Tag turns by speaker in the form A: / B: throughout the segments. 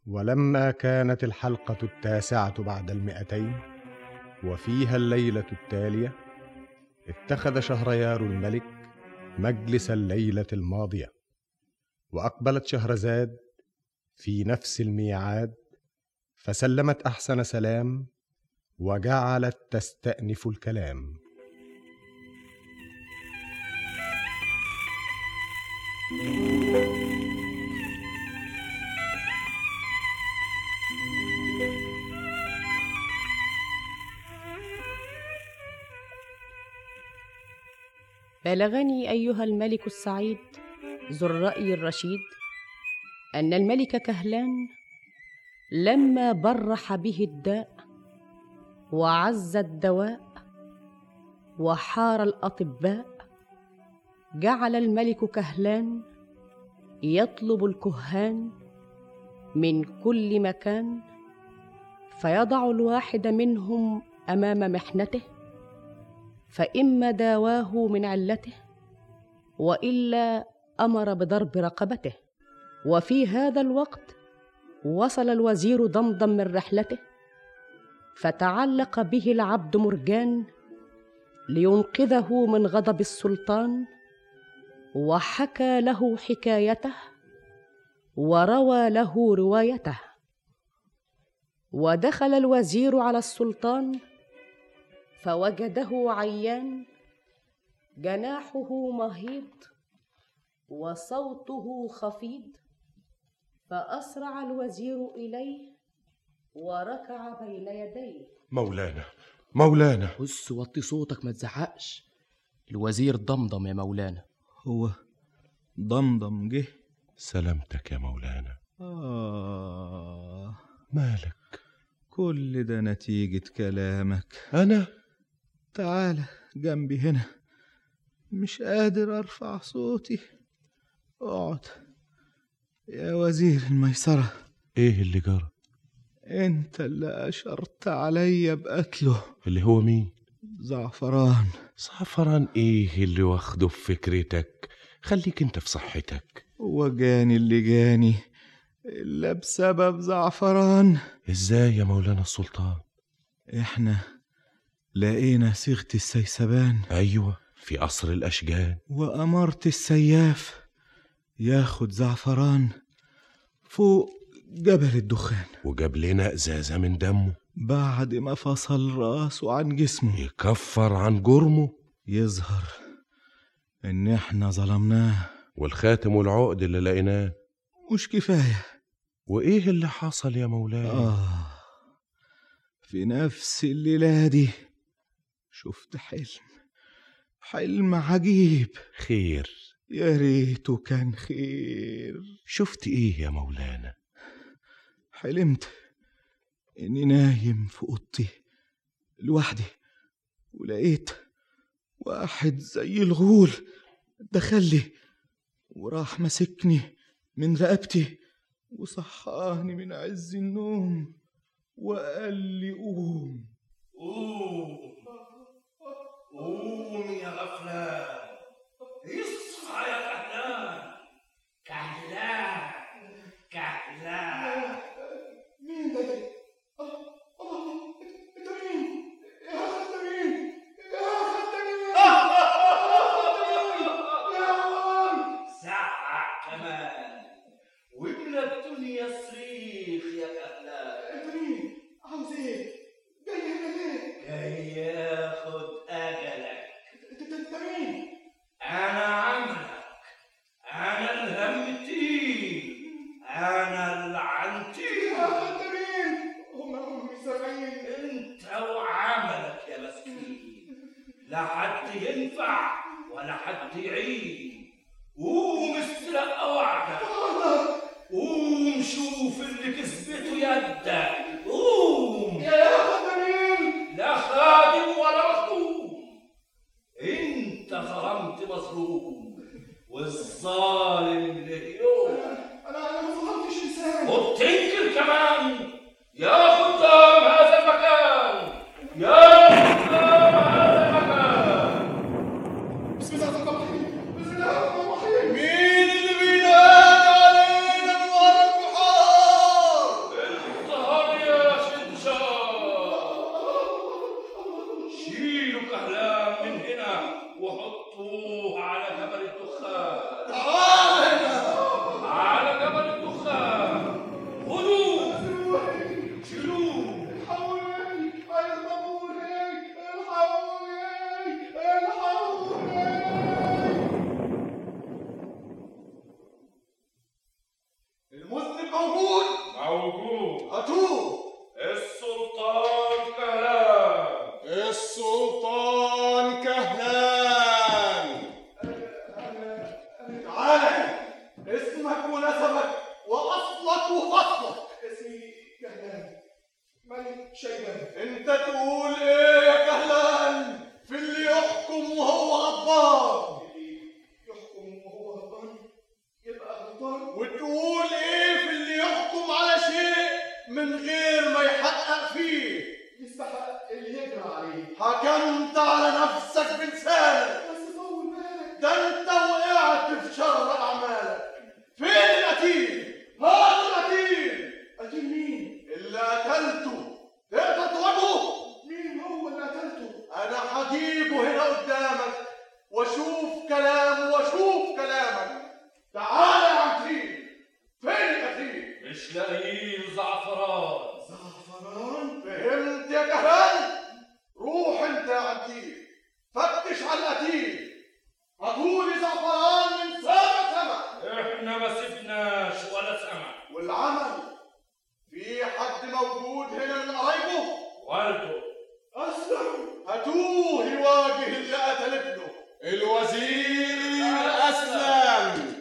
A: ولما كانت الحلقة 9 بعد 200 وفيها الليلة التالية، اتخذ شهريار الملك مجلس الليلة الماضية، وأقبلت شهرزاد في نفس الميعاد، فسلمت أحسن سلام وجعلت تستأنف الكلام.
B: بلغني أيها الملك السعيد ذو الرأي الرشيد أن الملك كهلان لما برح به الداء وعز الدواء وحار الأطباء، جعل الملك كهلان يطلب الكهان من كل مكان، فيضع الواحد منهم أمام محنته، فإما داواه من علته وإلا أمر بضرب رقبته. وفي هذا الوقت وصل الوزير ضمضم من رحلته، فتعلق به العبد مرجان لينقذه من غضب السلطان، وحكى له حكايته وروى له روايته. ودخل الوزير على السلطان فوجده عيان، جناحه مهيض وصوته خفيض، فأسرع الوزير إليه وركع بين يديه.
C: مولانا
D: بص وطي صوتك ما تزعقش، الوزير ضمضم يا مولانا.
E: هو ضمضم جه؟
C: سلامتك يا مولانا. مالك؟
E: كل ده نتيجة كلامك.
C: أنا؟
E: تعال جنبي هنا، مش قادر أرفع صوتي. اقعد يا وزير الميسرة.
C: إيه اللي جرى؟
E: انت اللي أشرت عليا بقتله.
C: اللي هو مين؟
E: زعفران.
C: زعفران إيه اللي واخده في فكرتك؟ خليك انت في صحتك.
E: وجاني اللي جاني إلا بسبب زعفران.
C: إزاي يا مولانا السلطان؟
E: إحنا لقينا صيغة السيسبان.
C: أيوة، في قصر الأشجان.
E: وأمرت السياف ياخد زعفران فوق جبل الدخان،
C: وجاب لنا إزازة من دمه
E: بعد ما فصل راسه عن جسمه،
C: يكفر عن جرمه.
E: يظهر إن إحنا ظلمناه،
C: والخاتم والعقد اللي لقيناه
E: مش كفاية.
C: وإيه اللي حصل يا مولاي؟
E: في نفس الليلة دي شفت حلم عجيب.
C: خير؟
E: يا ريته كان خير.
C: شفت إيه يا مولانا؟
E: حلمت إني نايم في أوضتي لوحدي، ولقيت واحد زي الغول دخلي وراح مسكني من رقبتي وصحاني من عز النوم وقال لي قوم
F: يا غفلان، اصحى يا كهلان. كهلان
G: مين ده؟ انت مين؟ يا خدامين
F: زعق كمان واملى الدنيا صريخ يا كهلان.
G: انت مين؟ عاوز ايه؟ جاي هنا ليه؟
F: جاي ياخد اجلك.
G: انت مين؟
F: انا عملك، انا الهمتين، انا العنتين.
G: يا خدامين هم سامعين.
F: انت وعملك يا مسكين، لا حد ينفع ولا حد يعين. قوم استلق وعدك، قوم شوف اللي كسبته يدك. قوم
G: يا خدامين.
F: لا خادم ولا مخدوم، انت ظلمت مظلوم، والظالم له يوم.
G: انا ما ظلمتش انسان.
F: وبتنكر كمان يا خدام هذا المكان، يا خدام هذا المكان.
G: بسم الله الرحمن الرحيم. بسم الله الرحمن الرحيم.
F: مين اللي بينادي علينا من ورا البحار؟ موجود.
G: هاتوه.
F: السلطان كهلان.
G: السلطان كهلان. تعالى، اسمك ونسبك واصلك وفصلك. اسمي كهلان ملك شيبان. انت تقول ايه يا كهلان في اللي يحكم وهو غضبان؟ اللي يحكم وهو غضبان يبقى غلطان. وتقول ايه في اللي يحكم على شيء من غير ما يحقق فيه؟ يستحق اللي يجرى عليه. حكمت على نفسك بلسانك. بس طول بالك، ده انت وقعت في شر اعمالك. فين القتيل؟ هات القتيل. قتيل مين؟ اللي قتلته. تقدر تواجهه؟ مين هو اللي قتلته؟ انا هجيبه هنا قدامك واشوف كلامه واشوف كلامك. تعال يا عمتين، فين القتيل؟
F: مش لاقيين زعفران.
G: زعفران؟ فهمت يا كهلان؟ روح انت يا عمتين فتش على القتيل. هاتولي زعفران من سما.
F: احنا ما سبناش ولا سمع.
G: والعمل في حد موجود هنا من قرايبه؟
F: والده
G: أسلم. هاتوه يواجه اللي قتل ابنه. الوزير أسلم.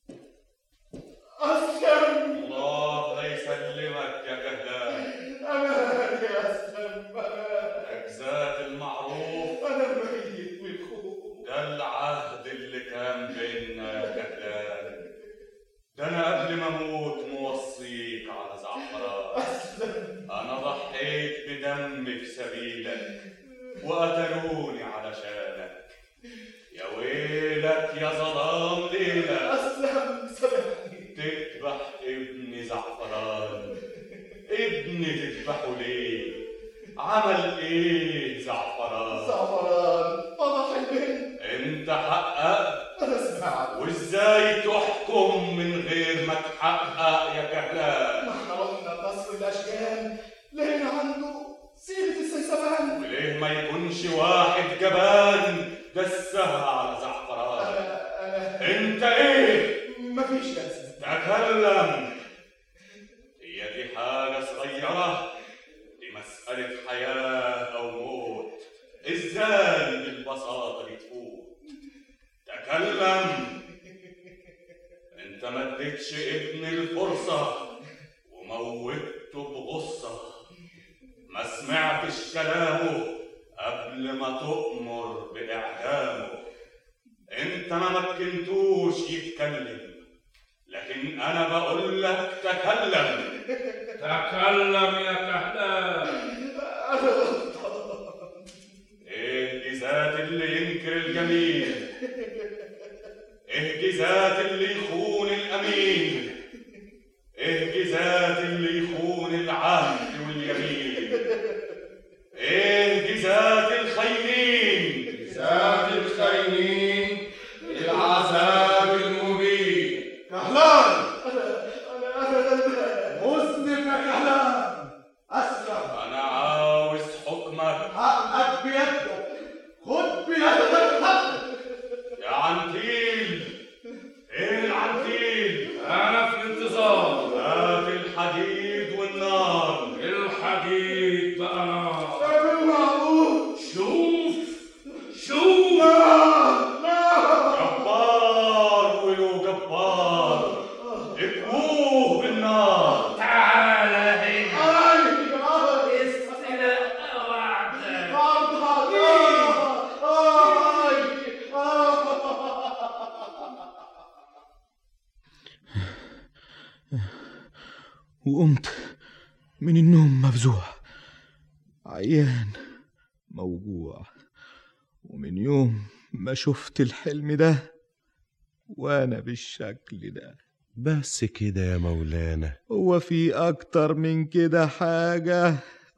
G: أسلم.
H: الله لا يسلمك يا كهلان.
G: أمان يا أسلم، أمان.
H: أجزاء المعروف.
G: أنا ميت من خوف.
H: ده العهد اللي كان بيننا يا كهلان. ده أنا قبل ما أموت موصيك على زعفران. أنا ضحيت بدمي في سبيلك وقتلوني علشانك. يا ويلك يا ظلام ليلك.
G: أسلم سامحني.
H: تذبح ابني زعفران. ابني تذبحه ليه؟ عمل ايه زعفران؟
G: زعفران فضح البنت.
H: انت حققت.
G: أنا سمعت.
H: وازاي تحكم من غير ما تحقق يا كهلان؟
G: احنا رحنا قصر الأشجان لقينا عنده سيرة السيسبان.
H: وليه ما يكونش واحد جبان دسها على زعفران؟ انت ايه؟
G: مفيش يا أسلم.
H: تكلم. هي دي حاجة صغيرة، دي مسألة حياة أو موت. ازاي بالبساطة دي تفوت؟ تكلم. انت ما اديتش ابني الفرصة وموتته بغصة. ما سمعتش كلامه قبل ما تؤمر بإعدامه. انت ما مكنتوش يتكلم، لكن انا بقول لك تكلم.
F: تكلم يا كهلان.
H: ايه جزات اللي ينكر الجميل؟ ايه جزات اللي يخون الامين؟ ايه جزات اللي يخون العهد واليمين؟ ايه جزات الخاينين؟
F: جزات الخاينين العذاب المبين.
G: كهلان. أنا مذنب يا كهلان. أسلم.
H: انا عاوز حكمك.
G: حقك بيدك. خد بيدك حقك.
H: يا عنتيل. ايه العنتيل؟
F: انا في الانتظار.
H: هات الحديد والنار.
F: الحديد بقى نار.
G: بالمعروف.
F: شوف
H: جبار ولو جبار اكبوه بالنار.
F: تعال هنا. استلقى وعدك.
E: وقمت من النوم مفزوع عيان موجوع. ومن يوم ما شفت الحلم ده وانا بالشكل ده.
C: بس كده يا مولانا؟
E: هو في اكتر من كده حاجة؟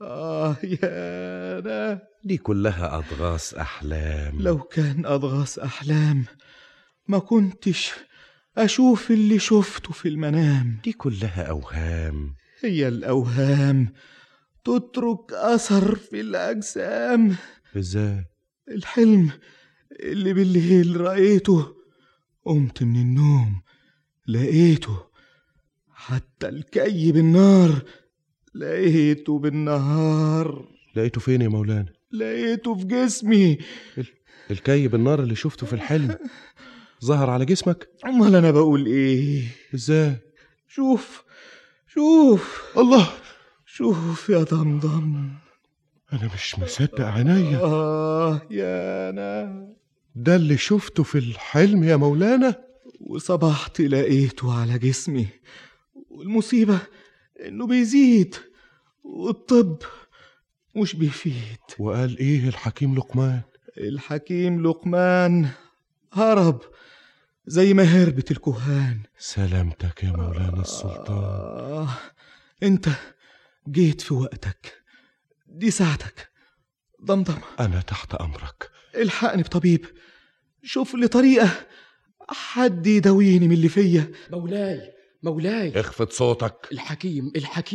E: يا أنا
C: دي كلها أضغاث أحلام.
E: لو كان أضغاث أحلام ما كنتش أشوف اللي شفته في المنام.
C: دي كلها أوهام.
E: هي الأوهام تترك أثر في الأجسام.
C: إزاي؟
E: الحلم اللي بالليل رأيته قمت من النوم لقيته حتى الكي بالنار لقيته بالنهار.
C: لقيته فين يا مولانا؟
E: لقيته في جسمي.
C: الكي بالنار اللي شفته في الحلم ظهر على جسمك؟
E: امال انا بقول ايه؟
C: ازاي؟
E: شوف
C: الله،
E: شوف يا ضمضم.
C: انا مش مصدق عينيا.
E: يا انا
C: ده اللي شفته في الحلم يا مولانا؟
E: وصبحت لقيته على جسمي، والمصيبة انه بيزيد والطب مش بيفيد.
C: وقال ايه الحكيم لقمان؟
E: الحكيم لقمان هرب زي ما هربت الكهان.
C: سلامتك يا مولانا السلطان.
E: انت جيت في وقتك، دي ساعتك. ضمضم،
C: انا تحت امرك.
E: الحقني بطبيب، شوف لي طريقة حد يداويني من اللي فيا.
D: مولاي
C: اخفض صوتك.
D: الحكيم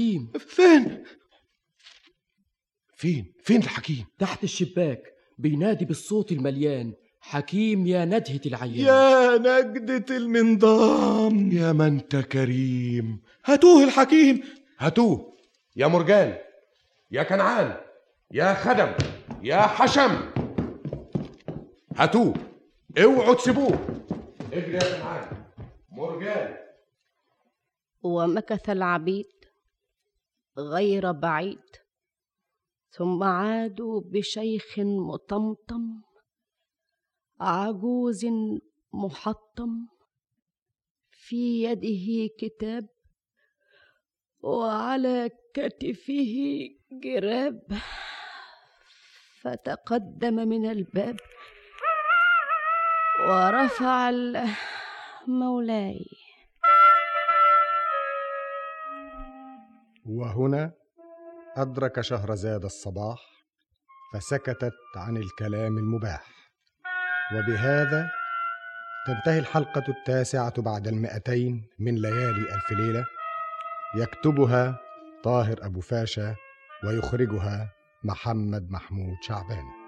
C: فين الحكيم؟
D: تحت الشباك بينادي بالصوت المليان: حكيم يا ندهة العيان،
E: يا نجدة المنضام،
C: يا ما انت كريم.
E: هاتوه الحكيم،
C: هاتوه يا مرجان، يا كنعان، يا خدم، يا حشم، هاتوه، اوعوا تسيبوه. اجري يا كنعان، مرجان.
B: ومكث العبيد غير بعيد، ثم عادوا بشيخ مطمطم عجوز محطم، في يده كتاب وعلى كتفه جراب، فتقدم من الباب ورفع مولاي.
A: وهنا أدرك شهرزاد الصباح، فسكتت عن الكلام المباح. وبهذا تنتهي الحلقة 9 بعد 200 من ليالي ألف ليلة، يكتبها طاهر أبو فاشا ويخرجها محمد محمود شعبان.